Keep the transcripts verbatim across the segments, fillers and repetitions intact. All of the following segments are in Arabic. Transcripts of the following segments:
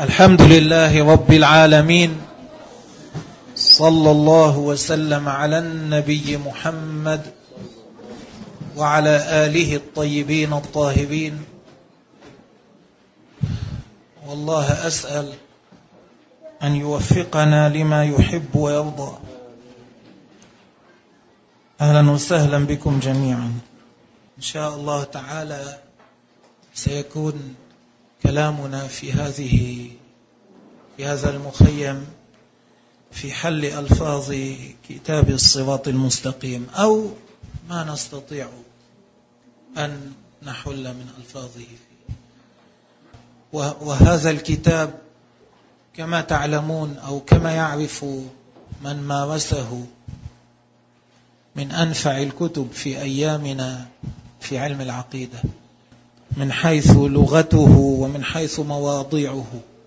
الحمد لله رب العالمين، صلى الله وسلم على النبي محمد وعلى آله الطيبين الطاهرين. والله أسأل أن يوفقنا لما يحب ويرضى. أهلا وسهلا بكم جميعا. إن شاء الله تعالى سيكون كلامنا في هذه في هذا المخيم في حل ألفاظ كتاب الصراط المستقيم، أو ما نستطيع أن نحل من ألفاظه فيه. وهذا الكتاب كما تعلمون أو كما يعرف من مارسه من أنفع الكتب في أيامنا في علم العقيدة، من حيث لغته ومن حيث مواضيعه.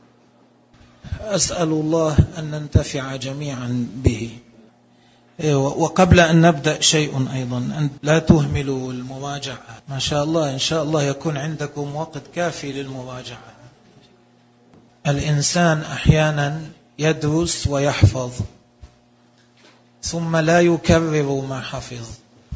أسأل الله أن ننتفع جميعا به. وقبل أن نبدأ شيء أيضا، أن لا تهملوا المراجعة. ما شاء الله إن شاء الله يكون عندكم وقت كافي للمراجعة. الإنسان أحيانا يدرس ويحفظ ثم لا يكرر ما حفظ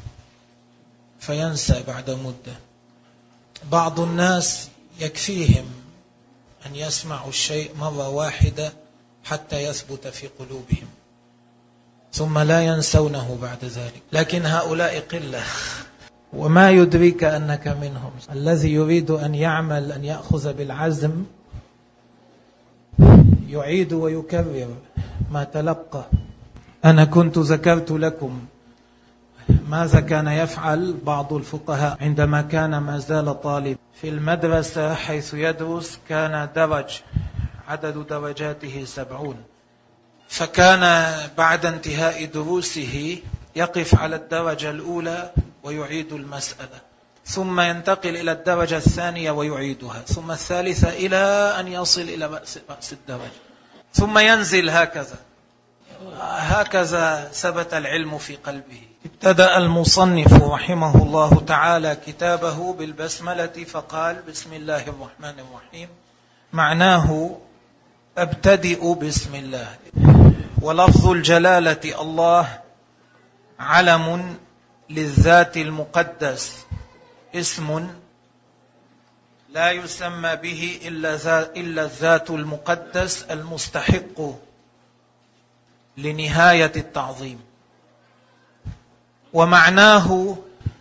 فينسى بعد مدة. بعض الناس يكفيهم أن يسمعوا الشيء مرة واحدة حتى يثبت في قلوبهم ثم لا ينسونه بعد ذلك، لكن هؤلاء قلة. وما يدريك أنك منهم. الذي يريد أن يعمل أن يأخذ بالعزم يعيد ويكرر ما تلقى. أنا كنت ذكرت لكم ماذا كان يفعل بعض الفقهاء عندما كان ما زال طالب في المدرسة حيث يدرس. كان درج عدد درجاته سبعون، فكان بعد انتهاء دروسه يقف على الدرجة الأولى ويعيد المسألة، ثم ينتقل إلى الدرجة الثانية ويعيدها، ثم الثالثة، إلى أن يصل إلى رأس الدرجة، ثم ينزل هكذا. هكذا ثبت العلم في قلبه. ابتدأ المصنف رحمه الله تعالى كتابه بالبسملة فقال: بسم الله الرحمن الرحيم. معناه ابتدئ بسم الله. ولفظ الجلالة الله علم للذات المقدس، اسم لا يسمى به إلا الذات المقدس المستحق لنهاية التعظيم. ومعناه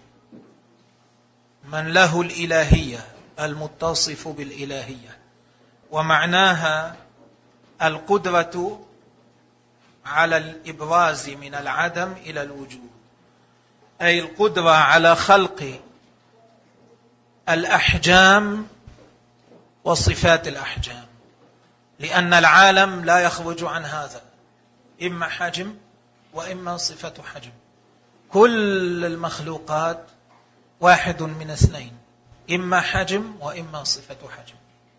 من له الإلهية، المتصف بالإلهية. ومعناها القدرة على الإبراز من العدم إلى الوجود، أي القدرة على خلق الأحجام وصفات الأحجام، لأن العالم لا يخرج عن هذا، إما حجم وإما صفة حجم. كل المخلوقات واحد من اثنين، إما حجم وإما صفة حجم.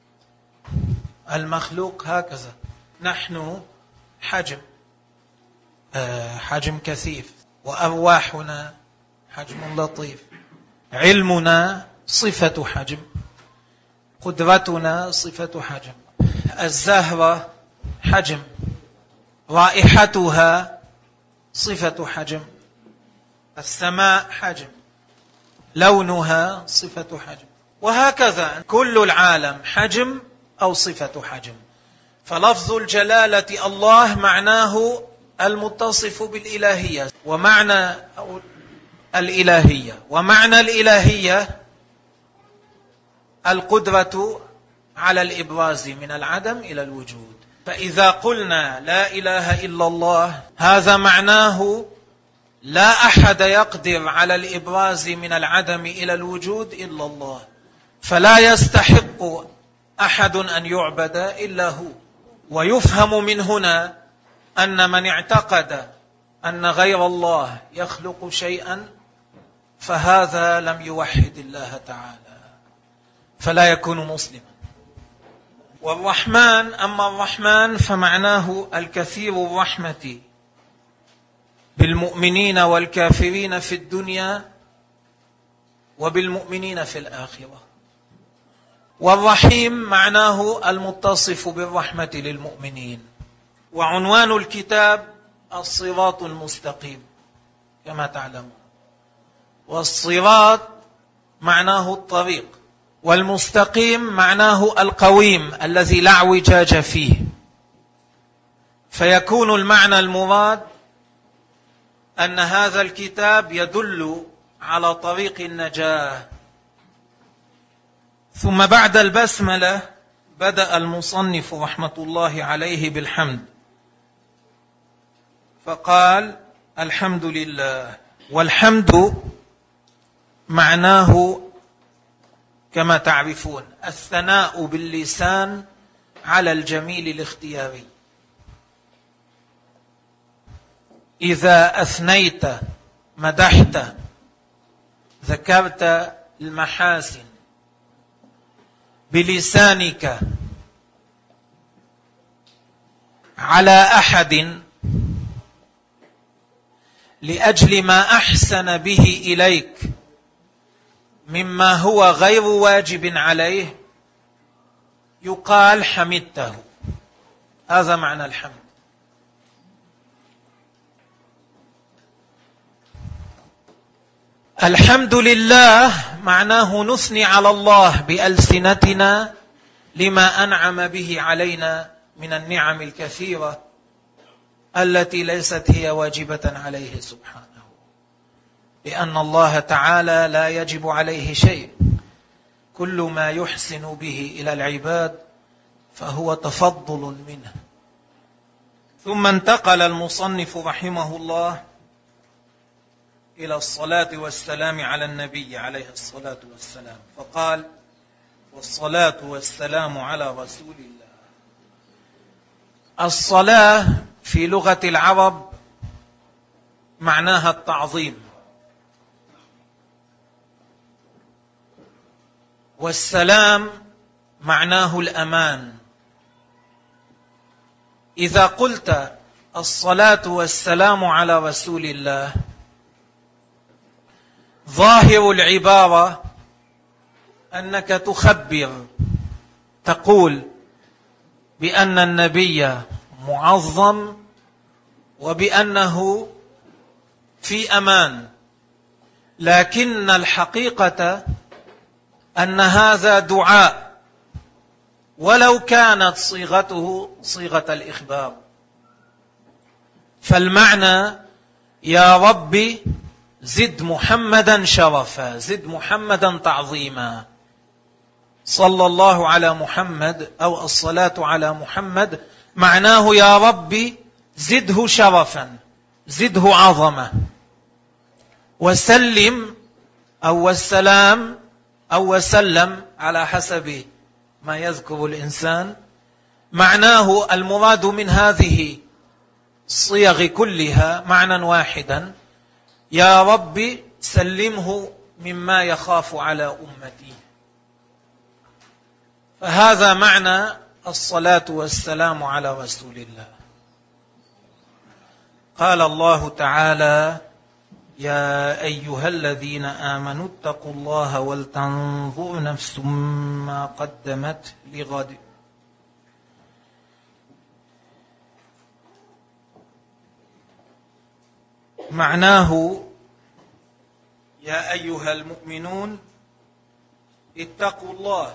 المخلوق هكذا. نحن حجم حجم كثيف، وأرواحنا حجم لطيف، علمنا صفة حجم، قدرتنا صفة حجم. الزهرة حجم، رائحتها صفة حجم. السماء حجم، لونها صفة حجم. وهكذا كل العالم حجم أو صفة حجم. فلفظ الجلالة الله معناه المتصف بالإلهية، ومعنى الإلهية ومعنى الإلهية القدرة على الإبراز من العدم إلى الوجود. فإذا قلنا لا إله إلا الله، هذا معناه لا أحد يقدر على الإبراز من العدم إلى الوجود إلا الله، فلا يستحق أحد أن يعبد إلا هو. ويفهم من هنا أن من اعتقد أن غير الله يخلق شيئا فهذا لم يوحد الله تعالى، فلا يكون مسلما. والرحمن، أما الرحمن فمعناه الكثير الرحمة بالمؤمنين والكافرين في الدنيا وبالمؤمنين في الآخرة. والرحيم معناه المتصف بالرحمة للمؤمنين. وعنوان الكتاب الصراط المستقيم كما تعلمون، والصراط معناه الطريق، والمستقيم معناه القويم الذي لا اعوجاج فيه، فيكون المعنى المراد أن هذا الكتاب يدل على طريق النجاة. ثم بعد البسملة بدأ المصنف رحمة الله عليه بالحمد، فقال: الحمد لله. والحمد معناه كما تعرفون الثناء باللسان على الجميل الاختياري. إذا أثنيت مدحت ذكرت المحاسن بلسانك على أحد لأجل ما أحسن به إليك مما هو غير واجب عليه، يقال حمدته. هذا معنى الحمد. الحمد لله معناه نثني على الله بألسنتنا لما أنعم به علينا من النعم الكثيرة التي ليست هي واجبة عليه سبحانه، لأن الله تعالى لا يجب عليه شيء. كل ما يحسن به إلى العباد فهو تفضل منه. ثم انتقل المصنف رحمه الله إلى الصلاة والسلام على النبي عليه الصلاة والسلام، فقال: والصلاة والسلام على رسول الله. الصلاة في لغة العرب معناها التعظيم، والسلام معناه الأمان. إذا قلت الصلاة والسلام على رسول الله، ظاهر العبارة أنك تخبر، تقول بأن النبي معظم وبأنه في أمان، لكن الحقيقة أن هذا دعاء ولو كانت صيغته صيغة الإخبار. فالمعنى: يا ربي زد محمدا شرفا، زد محمدا تعظيما، صلى الله على محمد، أو الصلاة على محمد معناه يا ربي زده شرفا، زده عظمة. وسلم أو السلام أو وسلم على حسب ما يذكر الإنسان، معناه المراد من هذه الصيغ كلها معنى واحدا: يا رب سلمه مما يخاف على أمتي. فهذا معنى الصلاة والسلام على رسول الله. قال الله تعالى: يا أيها الذين آمنوا اتقوا الله ولتنظر نفس ما قدمت لغد. معناه: يا أيها المؤمنون اتقوا الله،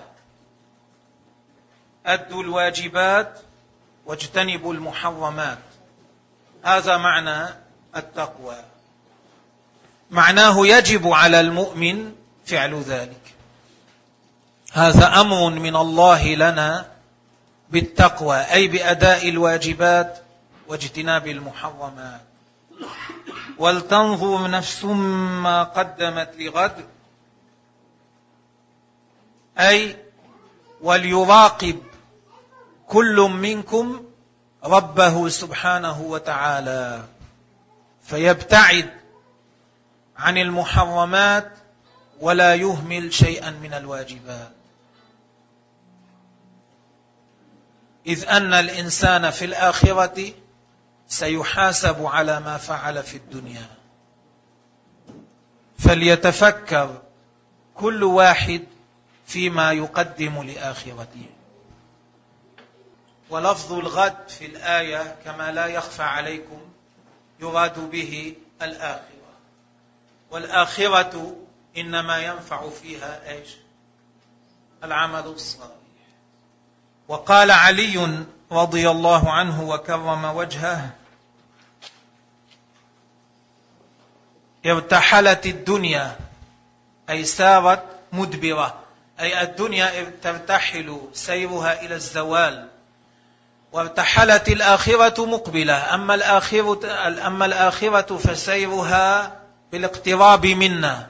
أدوا الواجبات واجتنبوا المحرمات. هذا معنى التقوى. معناه يجب على المؤمن فعل ذلك. هذا أمر من الله لنا بالتقوى، أي بأداء الواجبات واجتناب المحرمات. ولتنظر نفس ما قدمت لغد، أي وليراقب كل منكم ربه سبحانه وتعالى، فيبتعد عن المحرمات ولا يهمل شيئا من الواجبات، إذ أن الإنسان في الآخرة سيحاسب على ما فعل في الدنيا. فليتفكر كل واحد فيما يقدم لآخرته. ولفظ الغد في الآية كما لا يخفى عليكم يراد به الآخرة، والآخرة إنما ينفع فيها إيش؟ العمل الصالح. وقال علي رضي الله عنه وكرم وجهه: ارتحلت الدنيا، أي سارت مدبرة، أي الدنيا ترتحل سيرها إلى الزوال، وارتحلت الآخرة مقبلة. أما الآخرة, أما الآخرة فسيرها بالاقتراب منا.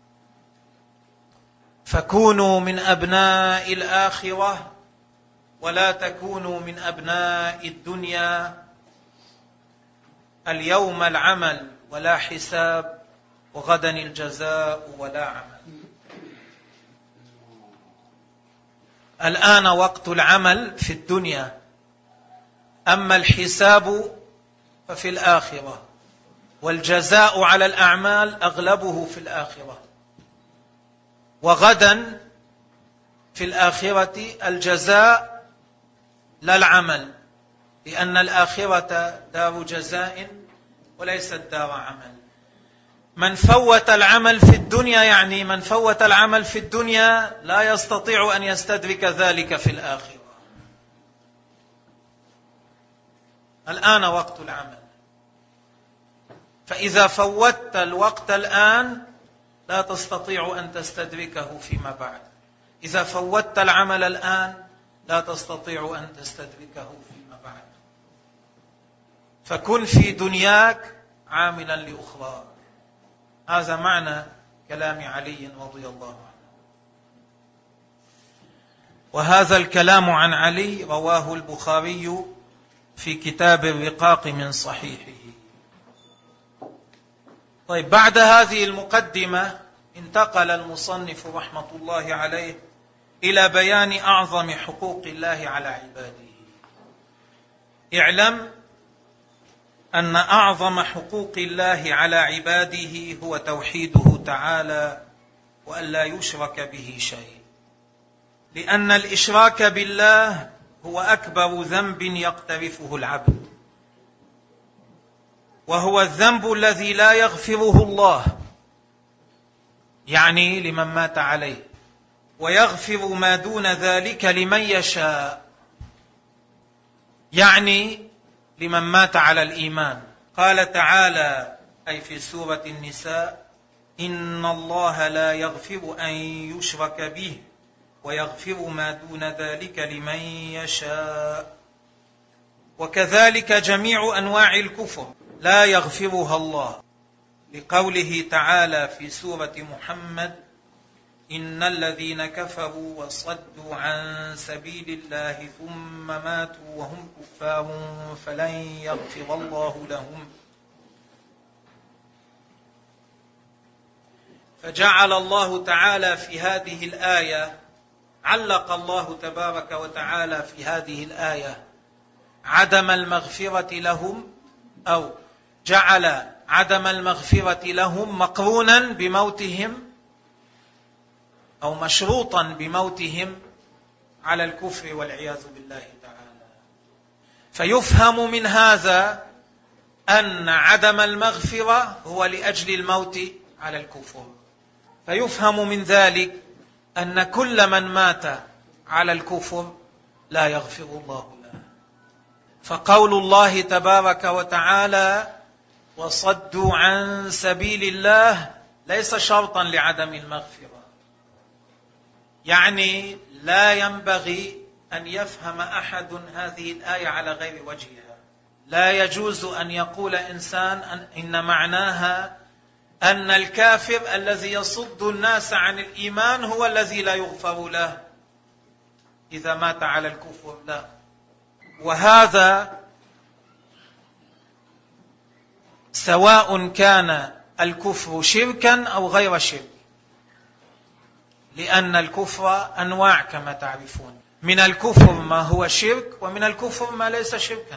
فكونوا من أبناء الآخرة ولا تكونوا من أبناء الدنيا. اليوم العمل ولا حساب، وغدا الجزاء ولا عمل. الآن وقت العمل في الدنيا، أما الحساب ففي الآخرة، والجزاء على الأعمال أغلبه في الآخرة. وغدا في الآخرة الجزاء لا العمل، لأن الآخرة دار جزاء وليست دار عمل. من فوت العمل في الدنيا، يعني من فوت العمل في الدنيا لا يستطيع أن يستدرك ذلك في الآخرة. الآن وقت العمل، فإذا فوتت الوقت الآن لا تستطيع أن تستدركه فيما بعد. إذا فوتت العمل الآن لا تستطيع أن تستدركه فيما بعد. فكن في دنياك عاملا لأخراك. هذا معنى كلام علي رضي الله عنه. وهذا الكلام عن علي رواه البخاري في كتاب الرقاق من صحيحه. طيب، بعد هذه المقدمة انتقل المصنف رحمة الله عليه إلى بيان أعظم حقوق الله على عباده. اعلم أن أعظم حقوق الله على عباده هو توحيده تعالى، وأن لا يشرك به شيء، لأن الإشراك بالله هو أكبر ذنب يقترفه العبد، وهو الذنب الذي لا يغفره الله، يعني لمن مات عليه، ويغفر ما دون ذلك لمن يشاء، يعني لمن مات على الإيمان. قال تعالى، أي في سورة النساء: إن الله لا يغفر أن يشرك به ويغفر ما دون ذلك لمن يشاء. وكذلك جميع أنواع الكفر لا يغفرها الله، لقوله تعالى في سورة محمد: إن الذين كفروا وصدوا عن سبيل الله ثم ماتوا وهم كفار فلن يغفر الله لهم. فجعل الله تعالى في هذه الآية، علق الله تبارك وتعالى في هذه الآية عدم المغفرة لهم، أو جعل عدم المغفرة لهم مقرونا بموتهم، أو مشروطا بموتهم على الكفر والعياذ بالله تعالى. فيفهم من هذا أن عدم المغفرة هو لأجل الموت على الكفر. فيفهم من ذلك أن كل من مات على الكفر لا يغفر الله له. فقول الله تبارك وتعالى: وصدوا عن سبيل الله، ليس شرطا لعدم المغفرة. يعني لا ينبغي أن يفهم أحد هذه الآية على غير وجهها. لا يجوز أن يقول إنسان أن إن معناها أن الكافر الذي يصد الناس عن الإيمان هو الذي لا يغفر له إذا مات على الكفر، لا. وهذا سواء كان الكفر شركا أو غير شرك، لأن الكفر أنواع كما تعرفون، من الكفر ما هو شرك، ومن الكفر ما ليس شركا.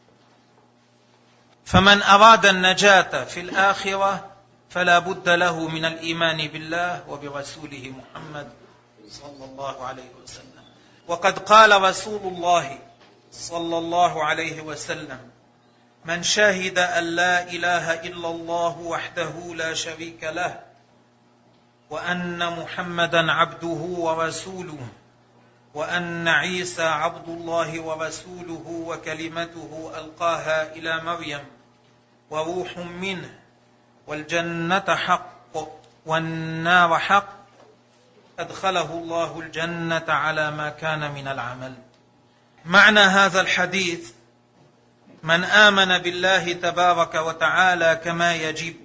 فمن أراد النجاة في الآخرة فلا بد له من الإيمان بالله وبرسوله محمد صلى الله عليه وسلم. وقد قال رسول الله صلى الله عليه وسلم: من شهد أن لا إله إلا الله وحده لا شريك له وأن محمدا عبده ورسوله وأن عيسى عبد الله ورسوله وكلمته ألقاها إلى مريم وروح منه والجنة حق والنار حق أدخله الله الجنة على ما كان من العمل. معنى هذا الحديث: من آمن بالله تبارك وتعالى كما يجب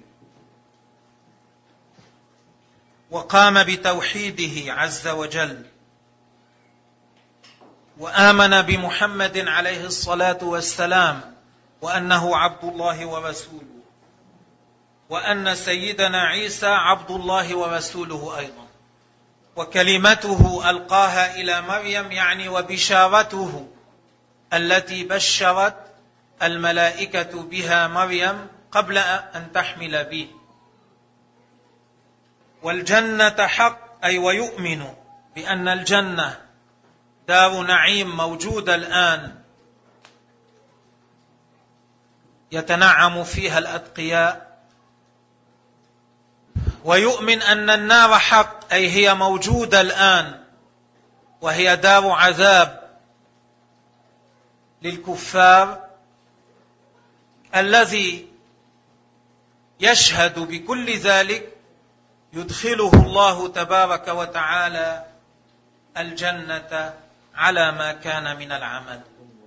وقام بتوحيده عز وجل وآمن بمحمد عليه الصلاة والسلام وأنه عبد الله ورسوله وأن سيدنا عيسى عبد الله ورسوله أيضا وكلمته ألقاها إلى مريم، يعني وبشارته التي بشرت الملائكة بها مريم قبل أن تحمل به. والجنة حق، أي ويؤمن بأن الجنة دار نعيم موجودة الآن يتنعم فيها الأتقياء. ويؤمن أن النار حق، أي هي موجودة الآن وهي دار عذاب للكفار، الذي يشهد بكل ذلك يدخله الله تبارك وتعالى الجنة على ما كان من العمل.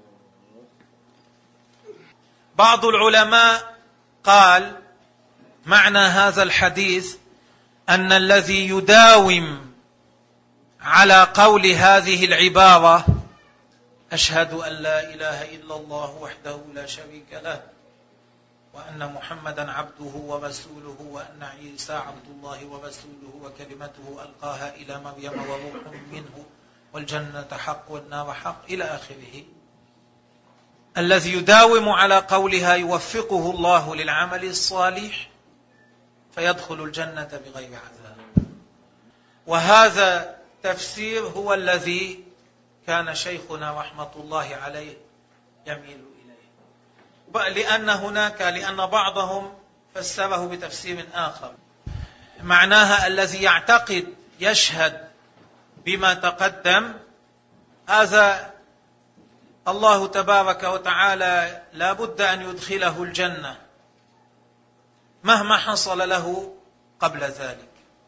بعض العلماء قال: معنى هذا الحديث أن الذي يداوم على قول هذه العبارة: أشهد أن لا إله إلا الله وحده لا شريك له وأن محمدا عبده ورسوله وأن عيسى عبد الله ورسوله وكلمته ألقاها إلى مريم وروح منه والجنة حق والنار حق إلى آخره، الذي يداوم على قولها يوفقه الله للعمل الصالح فيدخل الجنة بغير عذاب. وهذا تفسير هو الذي كان شيخنا رحمة الله عليه يميل إليه، لأن هناك لأن بعضهم فسره بتفسير آخر، معناها الذي يعتقد يشهد بما تقدم، هذا الله تبارك وتعالى لا بد أن يدخله الجنة مهما حصل له قبل ذلك.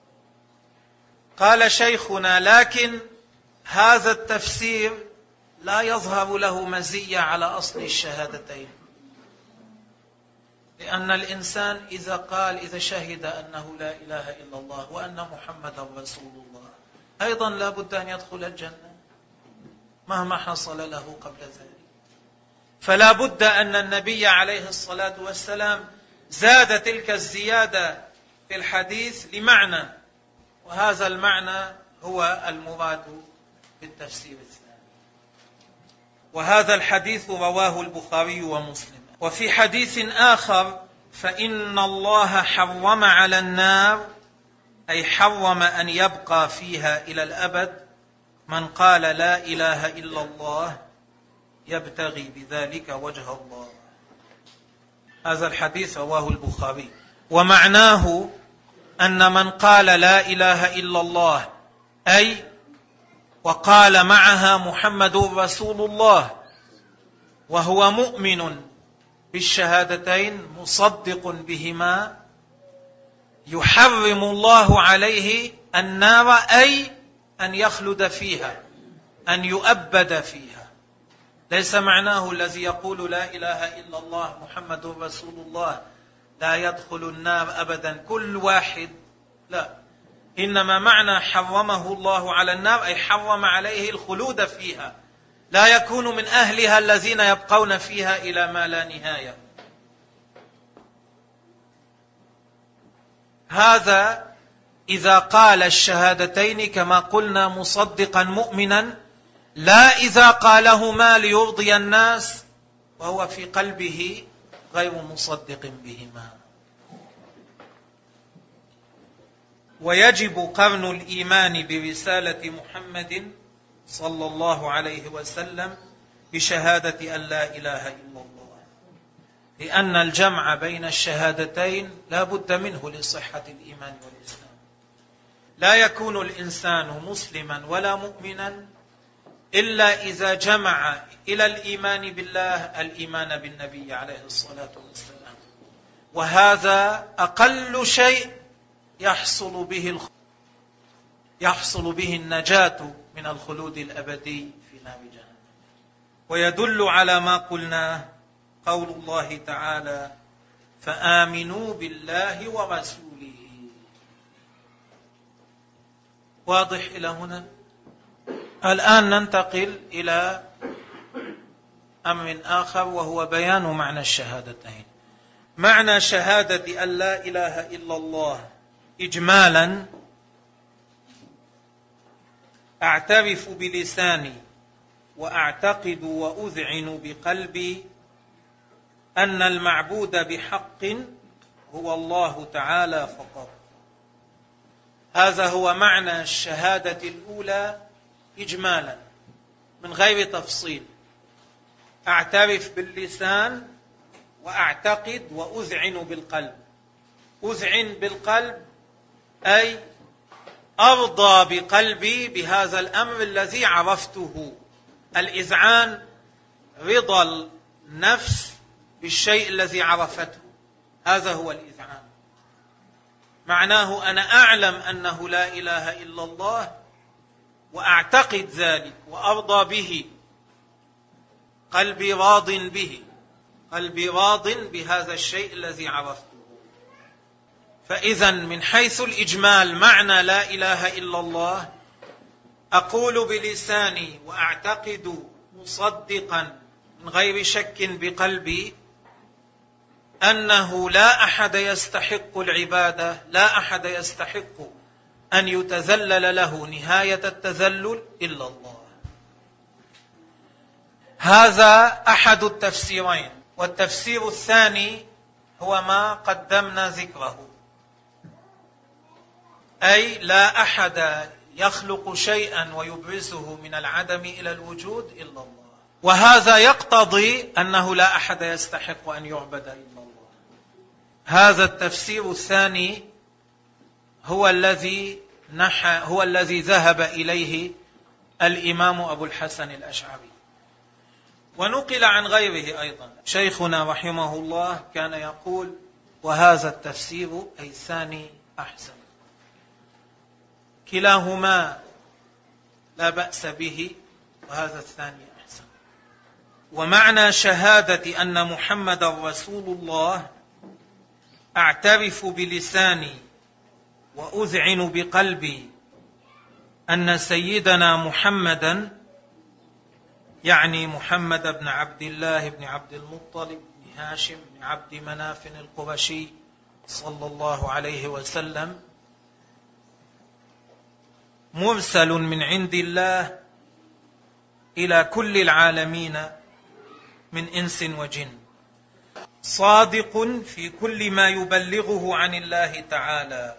قال شيخنا: لكن هذا التفسير لا يظهر له مزية على أصل الشهادتين، لأن الإنسان إذا قال إذا شهد أنه لا إله إلا الله وأن محمدا رسول الله أيضا لا بد أن يدخل الجنة مهما حصل له قبل ذلك. فلا بد أن النبي عليه الصلاة والسلام زاد تلك الزيادة في الحديث لمعنى، وهذا المعنى هو المراد بالتفسير الثاني. وهذا الحديث رواه البخاري ومسلم. وفي حديث آخر: فإن الله حرم على النار، أي حرم أن يبقى فيها إلى الأبد، من قال لا إله إلا الله يبتغي بذلك وجه الله. هذا الحديث رواه البخاري. ومعناه أن من قال لا إله إلا الله، أي وقال معها محمد رسول الله وهو مؤمن بالشهادتين مصدق بهما، يحرم الله عليه النار، أي أن يخلد فيها، أن يؤبد فيها. ليس معناه الذي يقول لا إله إلا الله محمد رسول الله لا يدخل النار أبدا كل واحد، لا، إنما معنى حرمه الله على النار أي حرم عليه الخلود فيها، لا يكون من أهلها الذين يبقون فيها إلى ما لا نهاية. هذا إذا قال الشهادتين كما قلنا مصدقا مؤمنا، لا إذا قالهما ليرضي الناس وهو في قلبه غير مصدق بهما. ويجب قرن الإيمان برسالة محمد صلى الله عليه وسلم بشهادة أن لا إله إلا الله، لأن الجمع بين الشهادتين لا بد منه لصحة الإيمان والإسلام. لا يكون الإنسان مسلما ولا مؤمنا إلا إذا جمع إلى الإيمان بالله الإيمان بالنبي عليه الصلاة والسلام، وهذا أقل شيء يحصل به الخ... يحصل به النجاة من الخلود الأبدي في نار جهنم. ويدل على ما قلناه قول الله تعالى: فآمنوا بالله ورسوله. واضح إلى هنا؟ الآن ننتقل إلى أمر آخر، وهو بيان معنى الشهادتين. معنى شهادة أن لا إله إلا الله إجمالا: أعترف بلساني وأعتقد وأذعن بقلبي أن المعبود بحق هو الله تعالى فقط. هذا هو معنى الشهادة الأولى إجمالا من غير تفصيل. أعترف باللسان وأعتقد وأذعن بالقلب. أذعن بالقلب أي أرضى بقلبي بهذا الأمر الذي عرفته. الإذعان رضا النفس بالشيء الذي عرفته، هذا هو الإذعان. معناه أنا أعلم أنه لا إله إلا الله وأعتقد ذلك وأرضى به، قلبي راض به، قلبي راض بهذا الشيء الذي عرفته. فإذا من حيث الإجمال معنى لا إله إلا الله: أقول بلساني وأعتقد مصدقا من غير شك بقلبي أنه لا أحد يستحق العبادة، لا أحد يستحق أن يتذلل له نهاية التذلل إلا الله. هذا أحد التفسيرين. والتفسير الثاني هو ما قدمنا ذكره، أي لا أحد يخلق شيئا ويبرزه من العدم إلى الوجود إلا الله. وهذا يقتضي أنه لا أحد يستحق أن يعبد إلا الله. هذا التفسير الثاني هو الذي نحى هو الذي ذهب إليه الإمام أبو الحسن الأشعري، ونقل عن غيره أيضا. شيخنا رحمه الله كان يقول: وهذا التفسير أي الثاني أحسن. كلاهما لا بأس به، وهذا الثاني أحسن. ومعنى شهادة أن محمد رسول الله: أعترف بلساني وأذعن بقلبي أن سيدنا محمدا، يعني محمد بن عبد الله بن عبد المطلب بن هاشم بن عبد مناف القرشي صلى الله عليه وسلم، مرسل من عند الله إلى كل العالمين من إنس وجن، صادق في كل ما يبلغه عن الله تعالى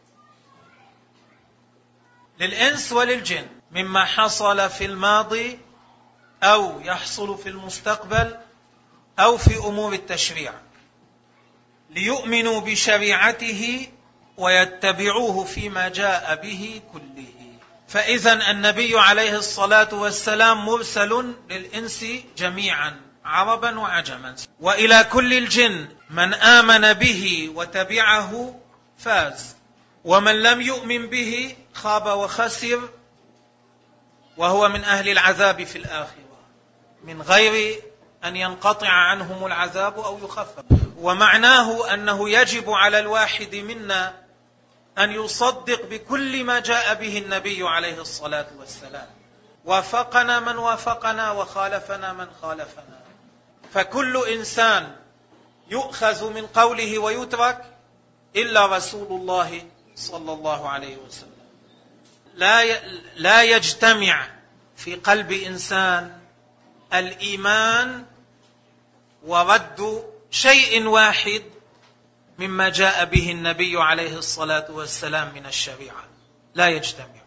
للإنس وللجن مما حصل في الماضي أو يحصل في المستقبل أو في أمور التشريع، ليؤمنوا بشريعته ويتبعوه فيما جاء به كله. فإذا النبي عليه الصلاة والسلام مرسل للإنس جميعا عربا وعجما، وإلى كل الجن من آمن به وتبعه فاز، ومن لم يؤمن به خاب وخسر، وهو من أهل العذاب في الآخرة من غير أن ينقطع عنهم العذاب أو يخفف. ومعناه أنه يجب على الواحد منا أن يصدق بكل ما جاء به النبي عليه الصلاة والسلام، وافقنا من وافقنا وخالفنا من خالفنا. فكل إنسان يؤخذ من قوله ويترك إلا رسول الله صلى الله عليه وسلم. لا لا يجتمع في قلب إنسان الإيمان ورد شيء واحد مما جاء به النبي عليه الصلاة والسلام من الشريعة، لا يجتمع،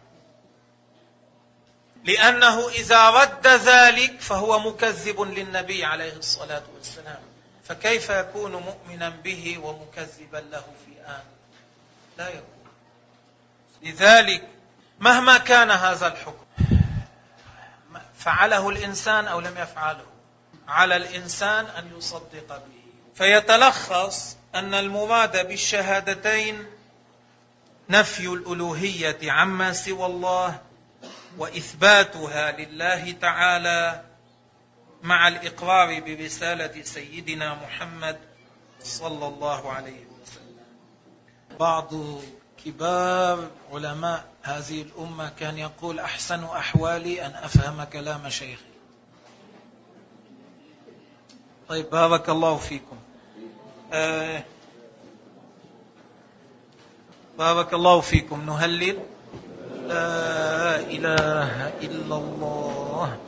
لأنه إذا رد ذلك فهو مكذب للنبي عليه الصلاة والسلام، فكيف يكون مؤمنا به ومكذبا له في آن؟ لا يكون. لذلك مهما كان هذا الحكم فعله الإنسان أو لم يفعله، على الإنسان أن يصدق به. فيتلخص أن المراد بالشهادتين نفي الألوهية عما سوى الله وإثباتها لله تعالى مع الإقرار برسالة سيدنا محمد صلى الله عليه وسلم. بعض كبار علماء هذه الأمة كان يقول: أحسن أحوالي أن أفهم كلام شيخي. طيب، بارك الله فيكم. آه بارك الله فيكم. نهلل: لا إله إلا الله